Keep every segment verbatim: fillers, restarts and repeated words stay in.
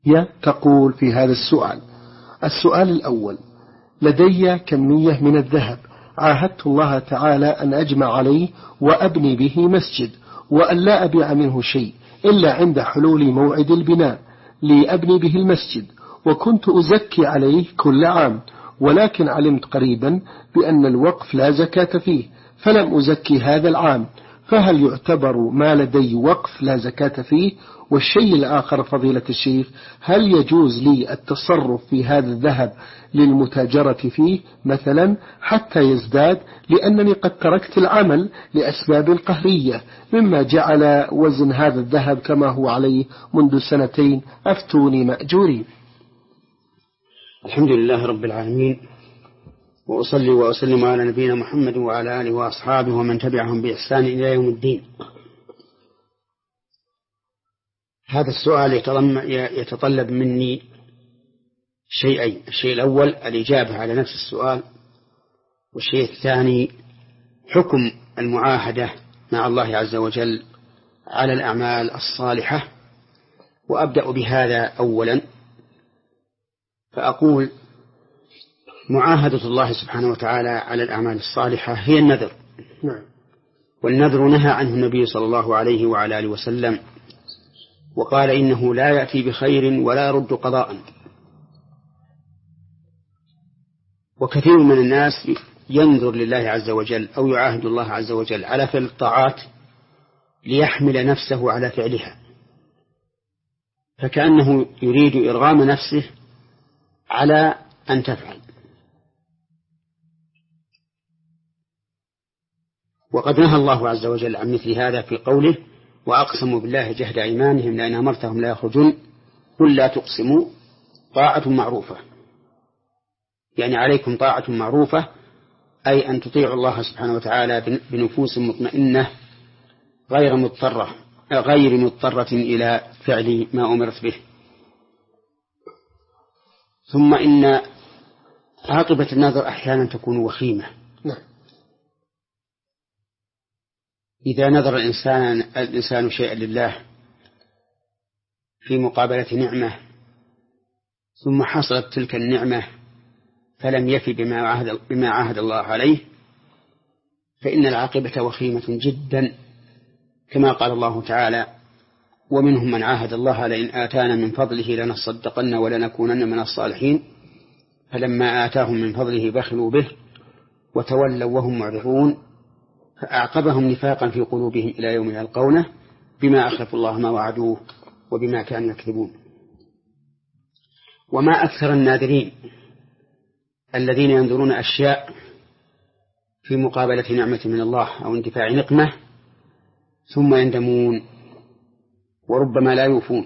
هي تقول في هذا السؤال: السؤال الأول: لدي كمية من الذهب، عاهدت الله تعالى أن أجمع عليه وأبني به مسجد، وأن لا أبيع منه شيء إلا عند حلول موعد البناء لأبني به المسجد، وكنت أزكي عليه كل عام، ولكن علمت قريبا بأن الوقف لا زكاة فيه، فلم أزكي هذا العام، فهل يعتبر ما لدي وقف لا زكاة فيه؟ والشيء الآخر فضيلة الشيخ: هل يجوز لي التصرف في هذا الذهب للمتاجرة فيه مثلا حتى يزداد، لأنني قد تركت العمل لأسباب قهرية، مما جعل وزن هذا الذهب كما هو عليه منذ سنتين، أفتوني مأجورين. الحمد لله رب العالمين، وأصلي وأسلم على نبينا محمد وعلى آله وأصحابه ومن تبعهم بإحسان إلى يوم الدين. هذا السؤال يتطلب مني شيئين: الشيء الأول الإجابة على نفس السؤال، والشيء الثاني حكم المعاهدة مع الله عز وجل على الأعمال الصالحة. وأبدأ بهذا أولا، فأقول: معاهدة الله سبحانه وتعالى على الأعمال الصالحة هي النذر، والنذر نهى عنه النبي صلى الله عليه وعلى آله وسلم، وقال إنه لا يأتي بخير ولا يرد قضاء. وكثير من الناس ينذر لله عز وجل أو يعاهد الله عز وجل على فعل الطاعات ليحمل نفسه على فعلها، فكأنه يريد إرغام نفسه على أن تفعل. وقد نهى الله عز وجل عن مثل هذا في قوله: وأقسموا بالله جهد أيمانهم لئن أمرتهم لا يخرجون قل لا تقسموا طاعة معروفة. يعني عليكم طاعة معروفة، أي أن تطيعوا الله سبحانه وتعالى بنفوس مطمئنة غير مضطرة غير مضطرة إلى فعل ما أمرت به. ثم إن عاقبة النذر أحيانا تكون وخيمة. إذا نذر الإنسان الإنسان شيئا لله في مقابلة نعمة، ثم حصلت تلك النعمة فلم يفي بما عاهد, بما عاهد الله عليه، فإن العاقبة وخيمة جدا، كما قال الله تعالى: ومنهم من عاهد الله لئن آتانا من فضله لنصدقن ولنكونن من الصالحين فلما آتاهم من فضله بخلوا به وتولوا وهم معرضون فأعقبهم نفاقا في قلوبهم إلى يوم يلقونه بما أخلفوا الله ما وعدوه وبما كانوا يكذبون. وما أكثر الناذرين الذين ينذرون أشياء في مقابلة نعمة من الله أو اندفاع نقمة ثم يندمون وربما لا يوفون.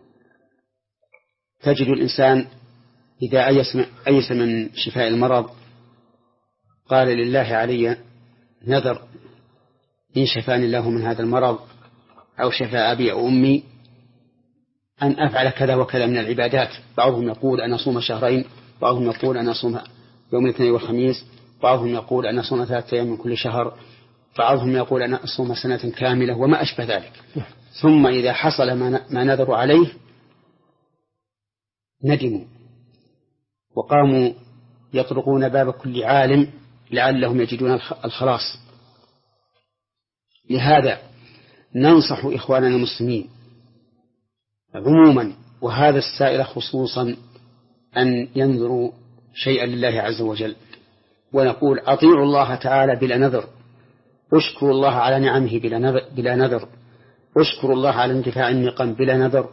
تجد الإنسان إذا أيس من شفاء المرض قال: لله علي نذر إن شفاني الله من هذا المرض أو شفى أبي أو أمي أن أفعل كذا وكذا من العبادات. بعضهم يقول أن أصوم شهرين، بعضهم يقول أن أصوم يوم الاثنين والخميس، بعضهم يقول أن أصوم ثلاثة أيام من كل شهر، بعضهم يقول أن أصوم سنة كاملة وما أشبه ذلك. ثم إذا حصل ما نذر عليه ندموا وقاموا يطرقون باب كل عالم لعلهم يجدون الخلاص. لهذا ننصح إخواننا المسلمين عموما وهذا السائل خصوصا أن ينذروا شيئا لله عز وجل، ونقول: أطيعوا الله تعالى بلا نذر، اشكروا الله على نعمه بلا نذر، اشكروا الله على انتفاع النقم بلا نذر.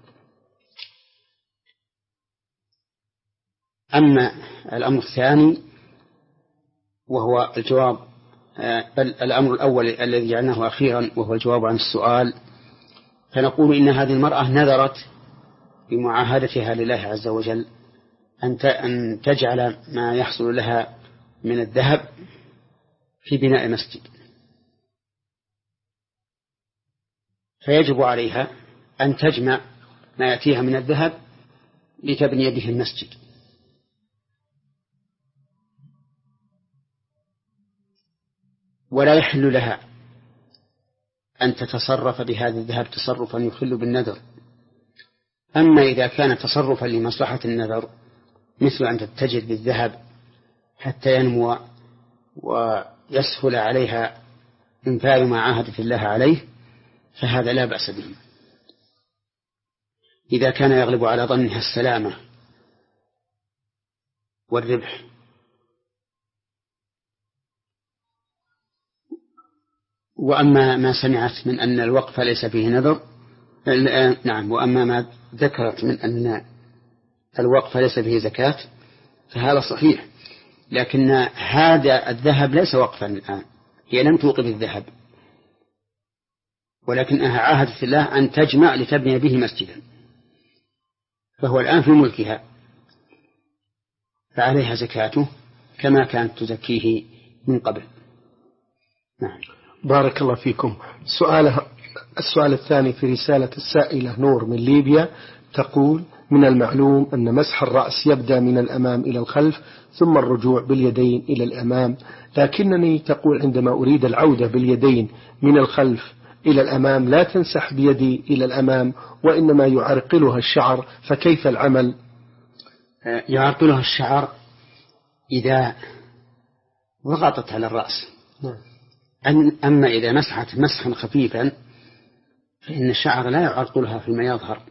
أما الأمر الثاني وهو الجواب بل الأمر الأول الذي جعلناه أخيرا وهو الجواب عن السؤال، فنقول إن هذه المرأة نذرت بمعاهدتها لله عز وجل أن تجعل ما يحصل لها من الذهب في بناء مسجد، فيجب عليها أن تجمع ما يأتيها من الذهب لتبني به المسجد. ولا يحل لها أن تتصرف بهذا الذهب تصرفا يخل بالنذر، أما إذا كان تصرفا لمصلحة النذر مثل أن تتجد بالذهب حتى ينمو ويسهل عليها إنفاذ ما عاهدت الله عليه فهذا لا بأس به إذا كان يغلب على ظنها السلامة والربح. وأما ما سمعت من أن الوقف ليس فيه نذر، نعم، وأما ما ذكرت من أن الوقف ليس فيه زكاة فهذا صحيح، لكن هذا الذهب ليس وقفا الآن، هي لم توقف الذهب ولكنها عاهدت الله أن تجمع لتبني به مسجدا، فهو الآن في ملكها فعليها زكاته كما كانت تزكيه من قبل. نعم. بارك الله فيكم. سؤالها السؤال الثاني في رسالة السائلة نور من ليبيا، تقول: من المعلوم أن مسح الرأس يبدأ من الأمام إلى الخلف ثم الرجوع باليدين إلى الأمام، لكنني تقول عندما أريد العودة باليدين من الخلف إلى الأمام لا تنسح بيدي إلى الأمام وإنما يعرقلها الشعر، فكيف العمل؟ يعرقلها الشعر إذا ضغطت على الرأس. نعم. أما إذا مسحت مسحا خفيفا فإن الشعر لا يعرقلها فيما يظهر.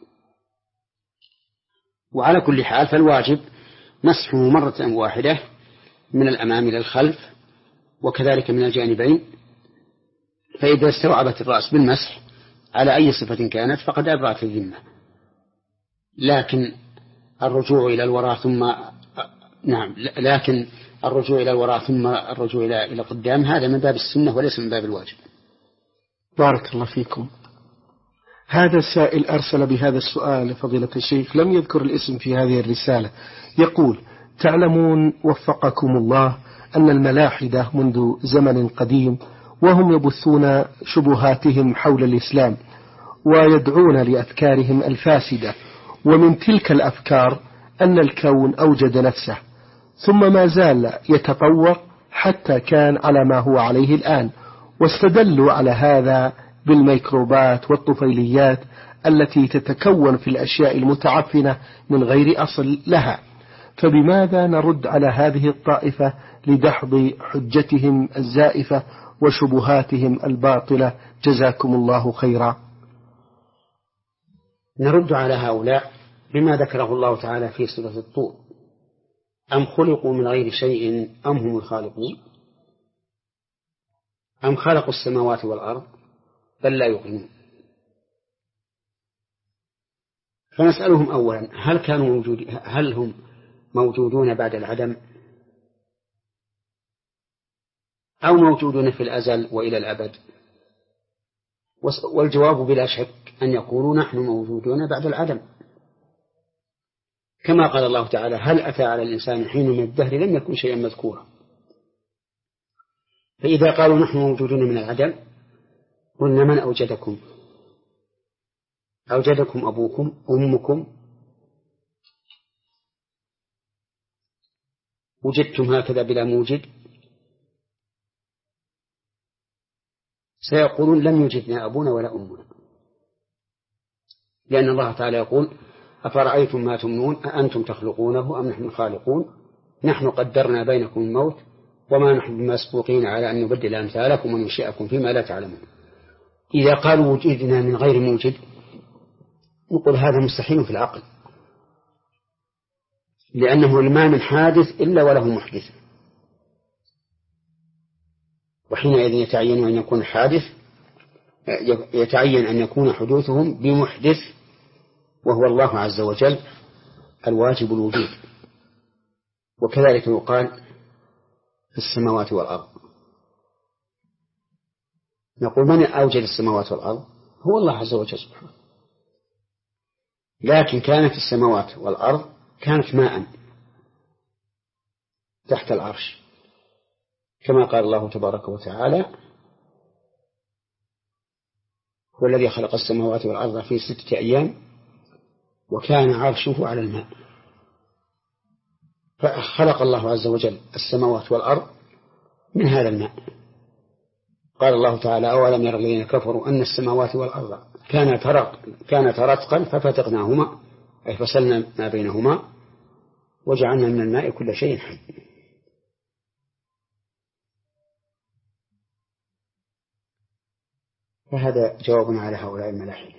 وعلى كل حال فالواجب مسحه مرة واحدة من الأمام إلى الخلف وكذلك من الجانبين، فإذا استوعبت الرأس بالمسح على أي صفة كانت فقد أبرأت الذمة. لكن الرجوع إلى الوراء ثم نعم لكن الرجوع إلى الوراء ثم الرجوع إلى إلى قدام هذا من باب السنة وليس من باب الواجب. بارك الله فيكم. هذا السائل أرسل بهذا السؤال فضيلة الشيخ، لم يذكر الاسم في هذه الرسالة، يقول: تعلمون وفقكم الله أن الملاحدة منذ زمن قديم وهم يبثون شبهاتهم حول الإسلام ويدعون لأفكارهم الفاسدة، ومن تلك الأفكار أن الكون أوجد نفسه ثم ما زال يتطور حتى كان على ما هو عليه الآن، واستدلوا على هذا بالميكروبات والطفيليات التي تتكون في الأشياء المتعفنة من غير أصل لها، فبماذا نرد على هذه الطائفة لدحض حجتهم الزائفة وشبهاتهم الباطلة؟ جزاكم الله خيرا. نرد على هؤلاء بما ذكره الله تعالى في سورة الطور: أم خلقوا من غير شيء أم هم الخالقون أم خلقوا السماوات والأرض بل لا يوقنون. فنسألهم أولا: هل كانوا موجود هل هم موجودون بعد العدم أو موجودون في الأزل وإلى الأبد؟ والجواب بلا شك أن يقولوا نحن موجودون بعد العدم، كما قال الله تعالى: هل أتى على الإنسان حين من الدهر لم يكن شيئا مذكورا. فإذا قالوا نحن موجودون من العدم قلنا: من أوجدكم؟ أوجدكم أبوكم أمكم؟ وجدتم هكذا بلا موجد؟ سيقولون لم يوجدنا أبونا ولا أمنا، لأن الله تعالى يقول: أفرأيتم ما تمنون أأنتم تخلقونه أم نحن الخالقون نحن قدرنا بينكم الموت وما نحن بمسبوقين على أن نبدل أمثالكم وننشئكم فيما لا تعلمون. إذا قالوا وجدنا من غير موجد نقول هذا مستحيل في العقل، لأنه ما من حادث إلا وله محدث، وحينئذ يتعين أن يكون حادث يتعين أن يكون حدوثهم بمحدث وهو الله عز وجل الواجب الوجود. وكذلك يقال في السماوات والأرض، نقول من أوجد السماوات والأرض؟ هو الله عز وجل سبحانه. لكن كانت السماوات والأرض كانت ماء تحت العرش، كما قال الله تبارك وتعالى: هو الذي خلق السماوات والأرض في ستة أيام وكان عرشه على الماء. فخلق الله عز وجل السماوات والأرض من هذا الماء، قال الله تعالى: أولم يرى الذين كفروا أن السماوات والأرض كانت رتقا ففتقناهما أي فصلنا ما بينهما وجعلنا من الماء كل شيء حي. فهذا جواب على هؤلاء الملاحدة.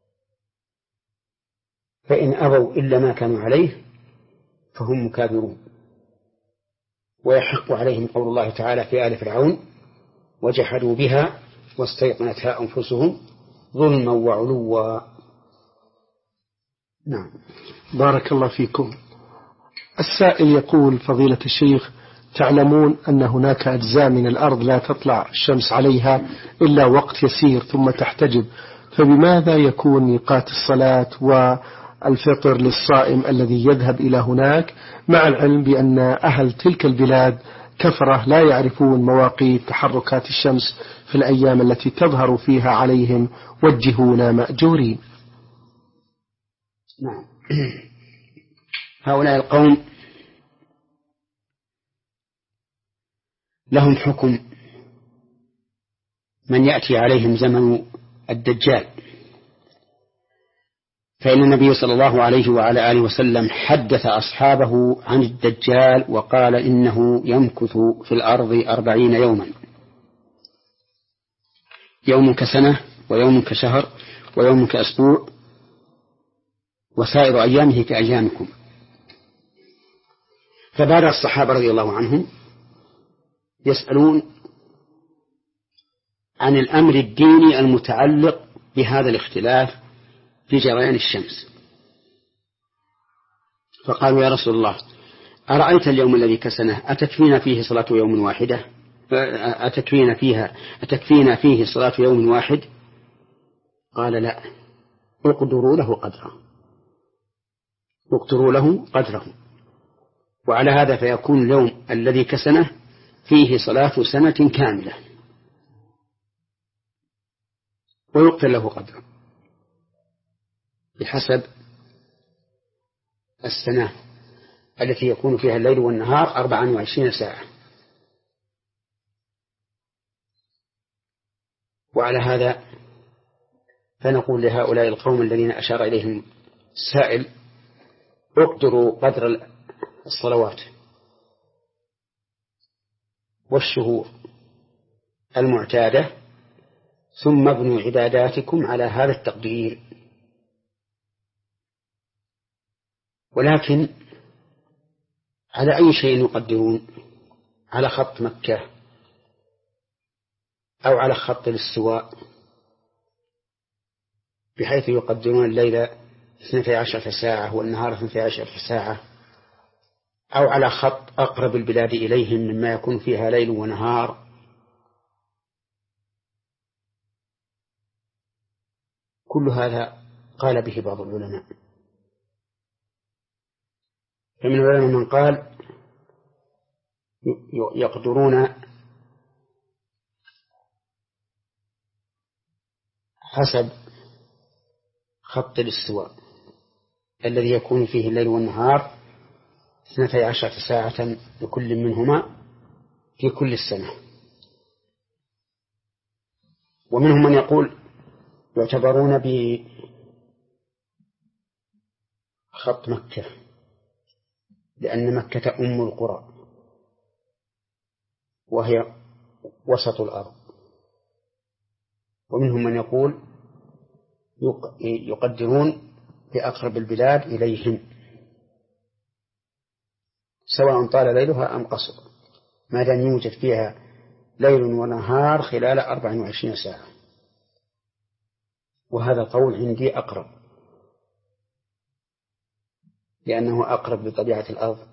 فإن أبوا إلا ما كانوا عليه فهم مكابرون، ويحق عليهم قول الله تعالى في آل فرعون: وجحدوا بها واستيقنتها أنفسهم ظلما وعلوا. نعم. بارك الله فيكم. السائل يقول: فضيلة الشيخ، تعلمون أن هناك أجزاء من الأرض لا تطلع الشمس عليها إلا وقت يسير ثم تحتجب، فبماذا يكون ميقات الصلاة والفطر للصائم الذي يذهب إلى هناك، مع العلم بأن أهل تلك البلاد كفرة لا يعرفون مواقيت تحركات الشمس في الأيام التي تظهر فيها عليهم وجهونا مأجورين؟ نعم. هؤلاء القوم لهم حكم من يأتي عليهم زمن الدجال، فإن النبي صلى الله عليه وعلى آله وسلم حدث أصحابه عن الدجال وقال إنه يمكث في الأرض أربعين يوما، يوم كسنة ويوم كشهر ويوم كأسبوع وسائر أيامه كأيامكم. فبدأ الصحابة رضي الله عنهم يسألون عن الأمر الديني المتعلق بهذا الاختلاف في جريان الشمس، فقالوا: يا رسول الله، أرأيت اليوم الذي كسنه أتكفينا فيه صلاة يوم واحدة أتكفينا فيها أتكفينا فيه صلاة يوم واحد؟ قال: لا، اقدروا له قدره اقدروا له قدره وعلى هذا فيكون اليوم الذي كسنه فيه صلاة سنة كاملة ويقتل له قدره بحسب السنة التي يكون فيها الليل والنهار أربعا وعشرين ساعة. وعلى هذا فنقول لهؤلاء القوم الذين أشار إليهم السائل: اقدروا قدر الصلوات والشهور المعتادة ثم ابنوا عباداتكم على هذا التقدير. ولكن على أي شيء يقدرون؟ على خط مكة أو على خط الاستواء، بحيث يقدرون الليل اثنتي عشرة ساعة والنهار اثنتي عشرة ساعة، أو على خط أقرب البلاد إليهم مما يكون فيها ليل ونهار. كل هذا قال به بعض العلماء، فمن العلماء من قال يقدرون حسب خط الاستواء الذي يكون فيه الليل والنهار اثنتي عشرة ساعة لكل منهما في كل السنة. ومنهم من يقول يعتبرون بخط مكة لأن مكة أم القرى وهي وسط الأرض. ومنهم من يقول يقدرون بأقرب البلاد إليهم سواء طال ليلها أم قصر، ما دام يوجد فيها ليل ونهار خلال أربع وعشرين ساعة. وهذا القول عندي أقرب، لأنه أقرب بطبيعة الأرض،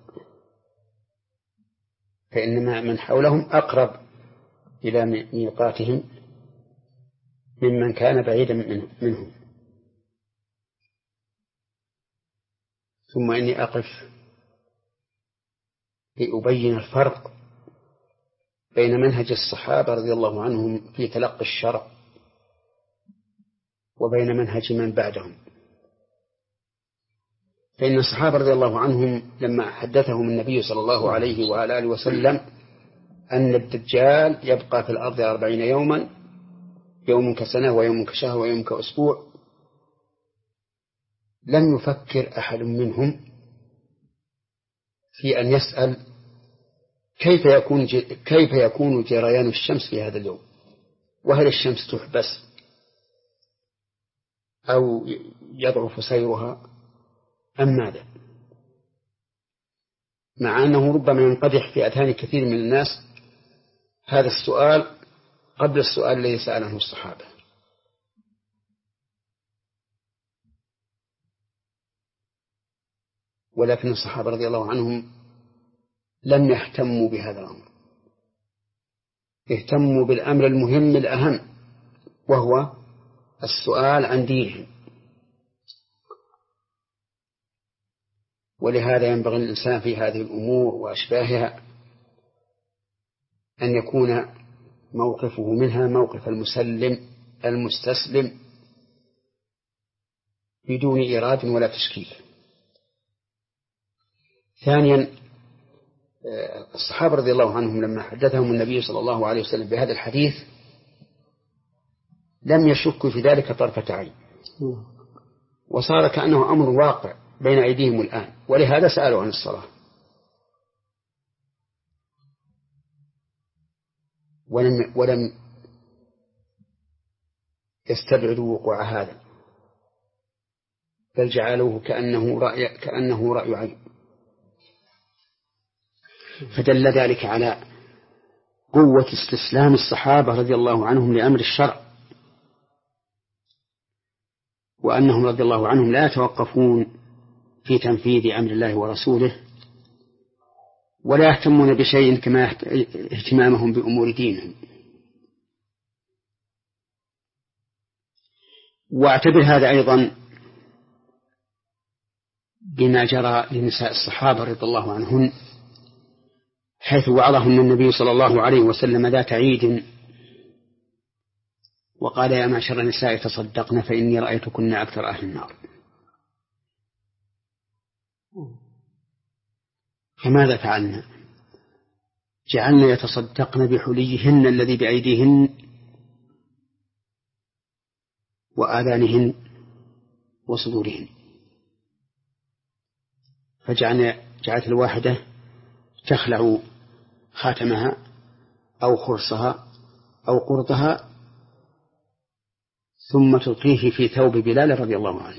فإن من حولهم أقرب إلى ميقاتهم ممن كان بعيدا منهم. ثم إني أقف لأبين الفرق بين منهج الصحابة رضي الله عنهم في تلقي الشرع وبين منهج من بعدهم. فإن الصحابة رضي الله عنهم لما حدثهم النبي صلى الله عليه وعلى آله وسلم أن الدجال يبقى في الأرض أربعين يوما، يوم كسنة ويوم كشهر ويوم كأسبوع، لم يفكر أحد منهم في أن يسأل كيف يكون كيف يكون جريان الشمس في هذا اليوم، وهل الشمس تحبس أو يضعف سيرها أم ماذا، مع أنه ربما ينقدح في أذهان كثير من الناس هذا السؤال قبل السؤال الذي سأله الصحابة. ولكن الصحابة رضي الله عنهم لم يهتموا بهذا الأمر، اهتموا بالأمر المهم الأهم، وهو السؤال عن دينهم. ولهذا ينبغي الإنسان في هذه الأمور وأشباهها أن يكون موقفه منها موقف المسلم المستسلم بدون إيراد ولا تشكيل. ثانيا، الصحابة رضي الله عنهم لما حدثهم النبي صلى الله عليه وسلم بهذا الحديث لم يشكوا في ذلك طرفة عين، وصار كأنه أمر واقع بين أيديهم الآن، ولهذا سألوا عن الصلاة. ولم, ولم يستبعدوا وقوع هذا، بل جعلوه كأنه رأي, كأنه رأي عين. فدل ذلك على قوة استسلام الصحابة رضي الله عنهم لأمر الشرع، وأنهم رضي الله عنهم لا يتوقفون في تنفيذ أمر الله ورسوله، ولا يهتمون بشيء كما اهتمامهم بأمور دينهم. واعتبر هذا أيضا بما جرى لنساء الصحابة رضي الله عنهن، حيث وعظهن النبي صلى الله عليه وسلم ذات عيد وقال: يا معشر النساء تصدقن فإني رأيتكن أكثر أهل النار. فماذا فعلنا؟ جعلنا يتصدقن بحليهن الذي بأيديهن وآذانهن وصدورهن، فجعلنا جعلت الواحدة تخلع خاتمها أو خرصها أو قرطها ثم تلقيه في ثوب بلال رضي الله عنه.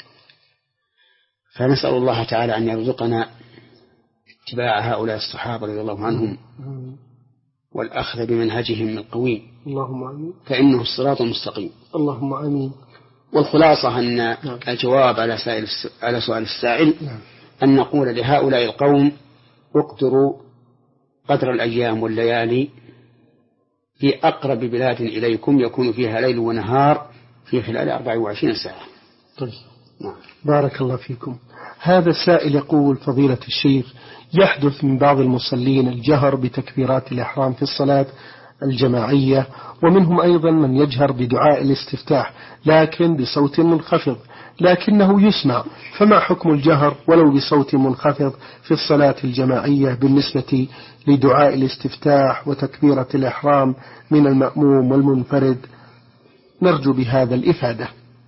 فنسأل الله تعالى أن يرزقنا اتباع هؤلاء الصحابة رضي الله عنهم والأخذ بمنهجهم القويم، اللهم آمين، فإنه الصراط المستقيم. اللهم آمين. والخلاصة أن الجواب على سائل على سؤال السائل أن نقول لهؤلاء القوم: اقدروا قدر الأيام والليالي في أقرب بلاد إليكم يكون فيها ليل ونهار في خلال أربع وعشرين ساعة. طيب. نعم. بارك الله فيكم. هذا السائل يقول: فضيلة الشيخ، يحدث من بعض المصلين الجهر بتكبيرات الإحرام في الصلاة الجماعية، ومنهم أيضا من يجهر بدعاء الاستفتاح لكن بصوت منخفض لكنه يسمع، فما حكم الجهر ولو بصوت منخفض في الصلاة الجماعية بالنسبة لدعاء الاستفتاح وتكبيرة الإحرام من المأموم والمنفرد؟ نرجو بهذا الإفادة.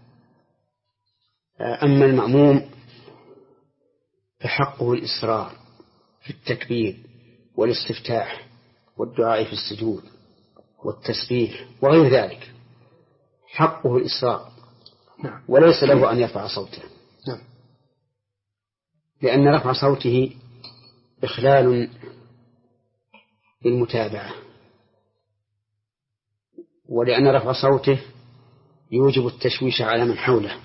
أما المأموم فحقه الإصرار في التكبير والاستفتاح والدعاء في السجود والتسبيح وغير ذلك، حقه الإصرار، وليس له أن يرفع صوته، لأن رفع صوته إخلال بالمتابعة، ولأن رفع صوته يوجب التشويش على من حوله.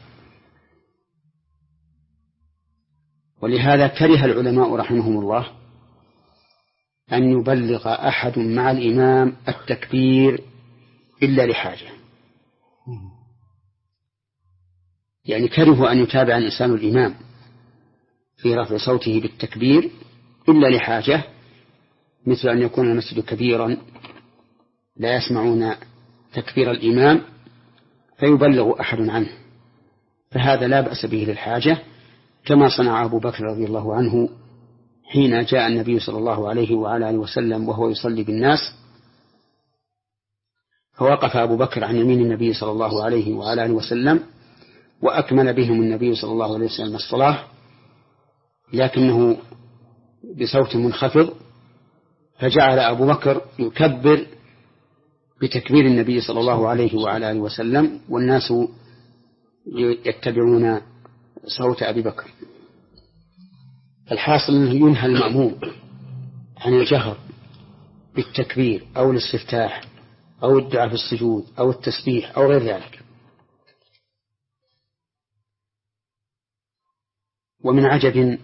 ولهذا كره العلماء رحمهم الله أن يبلغ أحد مع الإمام التكبير إلا لحاجة، يعني كرهوا أن يتابع الإنسان الإمام في رفع صوته بالتكبير إلا لحاجة، مثل أن يكون المسجد كبيرا لا يسمعون تكبير الإمام فيبلغ أحد عنه، فهذا لا بأس به للحاجة، كما صنع أبو بكر رضي الله عنه حين جاء النبي صلى الله عليه وعلى آله وسلم وهو يصلي بالناس، فوقف أبو بكر عن يمين النبي صلى الله عليه وعلى آله وسلم وأكمل بهم النبي صلى الله عليه وسلم الصلاة، لكنه بصوت منخفض، فجعل أبو بكر يكبر بتكبير النبي صلى الله عليه وعلى آله وسلم، والناس يتبعون صوت أبي بكر. الحاصل أنه ينهى المأموم عن الجهر بالتكبير أو الاستفتاح أو الدعاء في السجود أو التسبيح أو غير ذلك. ومن عجب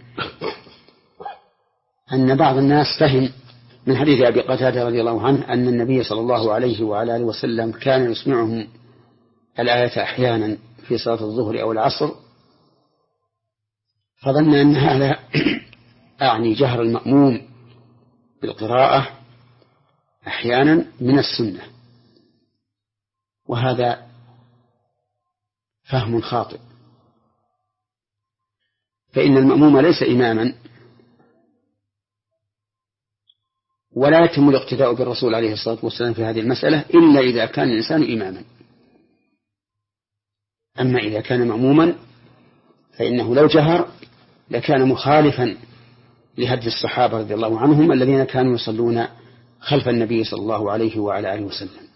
أن بعض الناس فهم من حديث أبي قتادة رضي الله عنه أن النبي صلى الله عليه وعلى آله وسلم كان يسمعهم الآية أحيانا في صلاة الظهر أو العصر، فظن أن هذا أعني جهر المأموم بالقراءة أحيانا من السنة، وهذا فهم خاطئ، فإن المأموم ليس إماما، ولا يتم الاقتداء بالرسول عليه الصلاة والسلام في هذه المسألة إلا إذا كان الإنسان إماما. أما إذا كان مأموما فإنه لو جهر لكان مخالفا لهدي الصحابة رضي الله عنهم الذين كانوا يصلون خلف النبي صلى الله عليه وعلى آله وسلم.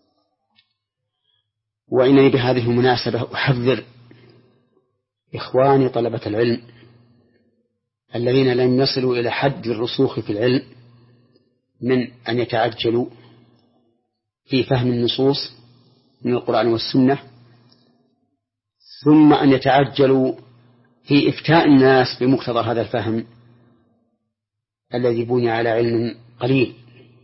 وإنني بهذه المناسبة أحذر إخواني طلبة العلم الذين لم يصلوا إلى حد الرسوخ في العلم من أن يتعجلوا في فهم النصوص من القرآن والسنة، ثم أن يتعجلوا في إفتاء الناس بمقتضى هذا الفهم الذي بني على علم قليل.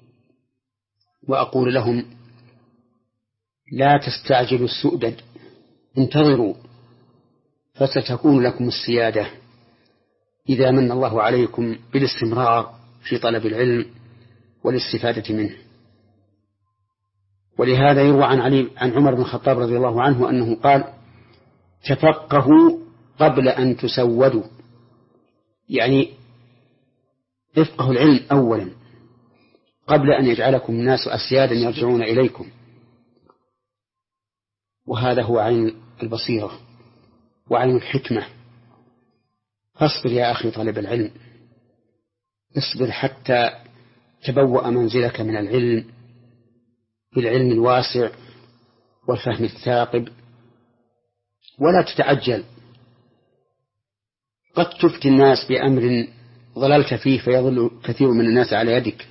وأقول لهم: لا تستعجلوا السؤدد، انتظروا فستكون لكم السيادة إذا من الله عليكم بالاستمرار في طلب العلم والاستفادة منه. ولهذا يروى عن علي عن عمر بن الخطاب رضي الله عنه أنه قال: تفقهوا قبل أن تسودوا، يعني افقهوا العلم أولا قبل أن يجعلكم الناس أسيادا يرجعون إليكم. وهذا هو عين البصيرة وعين الحكمة. فاصبر يا أخي طالب العلم، اصبر حتى تبوأ منزلك من العلم بالعلم الواسع والفهم الثاقب، ولا تتعجل. قد تفتي الناس بأمر ضللت فيه فيضل كثير من الناس على يدك،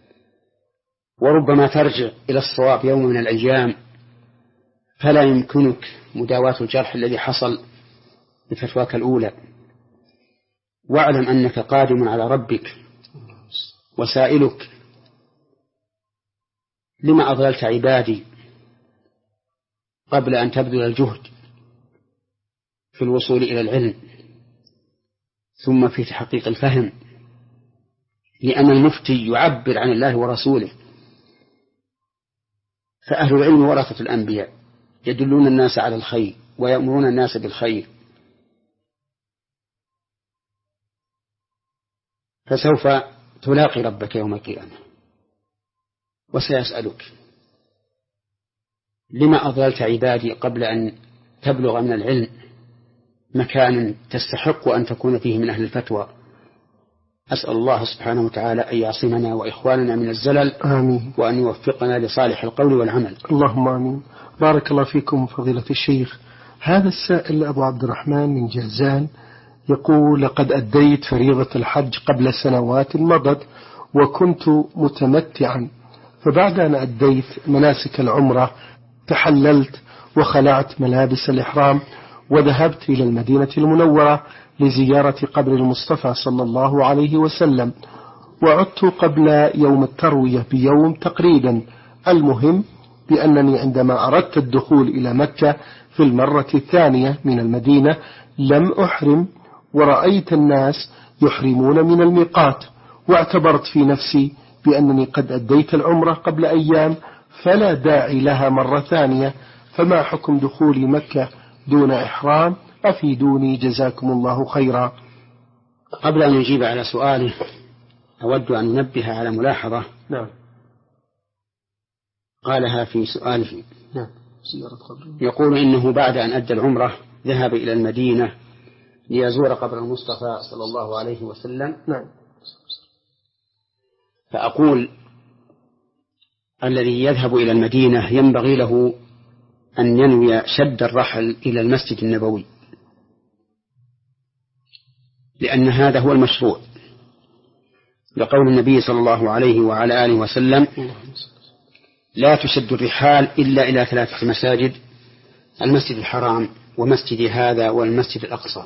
وربما ترجع إلى الصواب يوم من الأيام فلا يمكنك مداواة الجرح الذي حصل بفتواك الأولى. واعلم أنك قادم على ربك وسائلك: لما أضللت عبادي قبل أن تبذل الجهد في الوصول إلى العلم ثم في تحقيق الفهم؟ لأن المفتي يعبر عن الله ورسوله، فأهل العلم ورثة الأنبياء يدلون الناس على الخير ويأمرون الناس بالخير، فسوف تلاقي ربك يوم القيامة وسيسألك: لما أضللت عبادي قبل أن تبلغ من العلم مكانا تستحق أن تكون فيه من أهل الفتوى. أسأل الله سبحانه وتعالى أن يعصمنا وإخواننا من الزلل، آمين، وأن يوفقنا لصالح القول والعمل. اللهم آمين. بارك الله فيكم فضيلة الشيخ. هذا السائل أبو عبد الرحمن من جازان يقول: لقد أديت فريضة الحج قبل سنوات مضت وكنت متمتعا، فبعد أن أديت مناسك العمرة تحللت وخلعت ملابس الإحرام وذهبت إلى المدينة المنورة لزيارة قبر المصطفى صلى الله عليه وسلم، وعدت قبل يوم التروية بيوم تقريبا. المهم بأنني عندما أردت الدخول إلى مكة في المرة الثانية من المدينة لم أحرم، ورأيت الناس يحرمون من الميقات، واعتبرت في نفسي بأنني قد أديت العمرة قبل أيام فلا داعي لها مرة ثانية، فما حكم دخول مكة دون إحرام؟ أفيدوني جزاكم الله خيرا. قبل أن يجيب على سؤاله أود أن ننبه على ملاحظة. نعم. قالها في سؤاله. نعم. يقول إنه بعد أن أدى العمرة ذهب إلى المدينة ليزور قبر المصطفى صلى الله عليه وسلم. نعم. فأقول الذي يذهب إلى المدينة ينبغي له أن ينوي شد الرحل إلى المسجد النبوي، لأن هذا هو المشروع، لقول النبي صلى الله عليه وعلى آله وسلم: لا تشد الرحال إلا إلى ثلاثة مساجد: المسجد الحرام ومسجد هذا والمسجد الأقصى.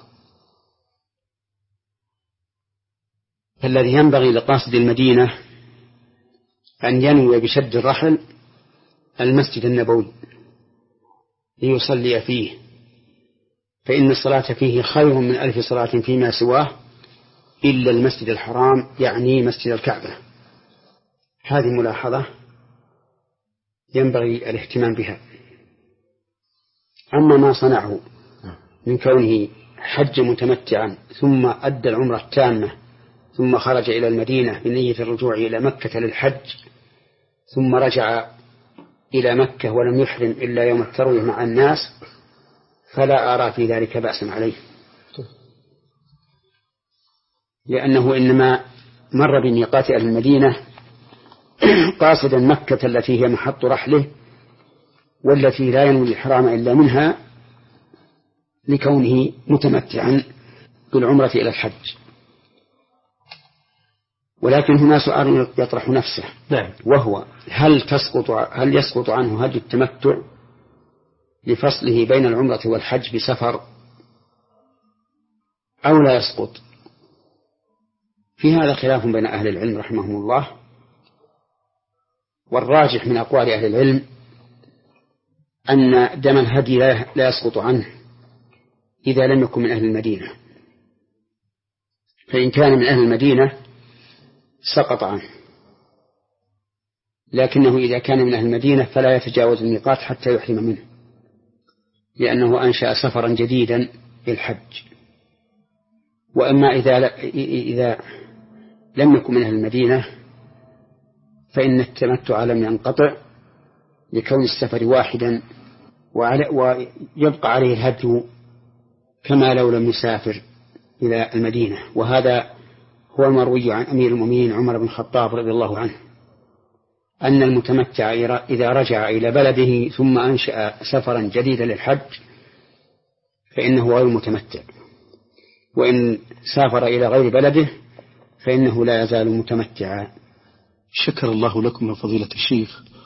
فالذي ينبغي لقاصد المدينة أن ينوي بشد الرحل المسجد النبوي ليصلي فيه، فإن الصلاة فيه خير من ألف صلاة فيما سواه إلا المسجد الحرام، يعني مسجد الكعبة. هذه ملاحظة ينبغي الاهتمام بها. أما ما صنعه من كونه حج متمتعا ثم أدى العمرة التامة ثم خرج إلى المدينة بنية الرجوع إلى مكة للحج ثم رجع إلى مكة ولم يحرم إلا يوم التروية مع الناس، فلا أرى في ذلك بأسا عليه، لأنه إنما مر بميقات أهل المدينة قاصدا مكة التي هي محط رحله والتي لا ينوي الإحرام إلا منها لكونه متمتعا بالعمرة إلى الحج. ولكن هنا سؤال يطرح نفسه، وهو: هل تسقط هل يسقط عنه هدي التمتع لفصله بين العمرة والحج بسفر أو لا يسقط؟ في هذا خلاف بين أهل العلم رحمهم الله، والراجح من أقوال أهل العلم أن دم الهدي لا يسقط عنه إذا لم يكن من أهل المدينة، فإن كان من أهل المدينة سقط عنه، لكنه إذا كان من أهل المدينة فلا يتجاوز الميقات حتى يحرم منه، لأنه أنشأ سفرا جديدا للحج. وأما إذا إذا لم يكن من أهل المدينة فإن التمتع لم ينقطع لكون السفر واحدا، ويبقى عليه الهدي كما لو لم يسافر إلى المدينة. وهذا هو المروي عن أمير المؤمنين عمر بن الخطاب رضي الله عنه، أن المتمتع إذا رجع إلى بلده ثم أنشأ سفرا جديدا للحج فإنه غير متمتع، وإن سافر إلى غير بلده فإنه لا يزال متمتعا. شكر الله لكم يا فضيلة الشيخ.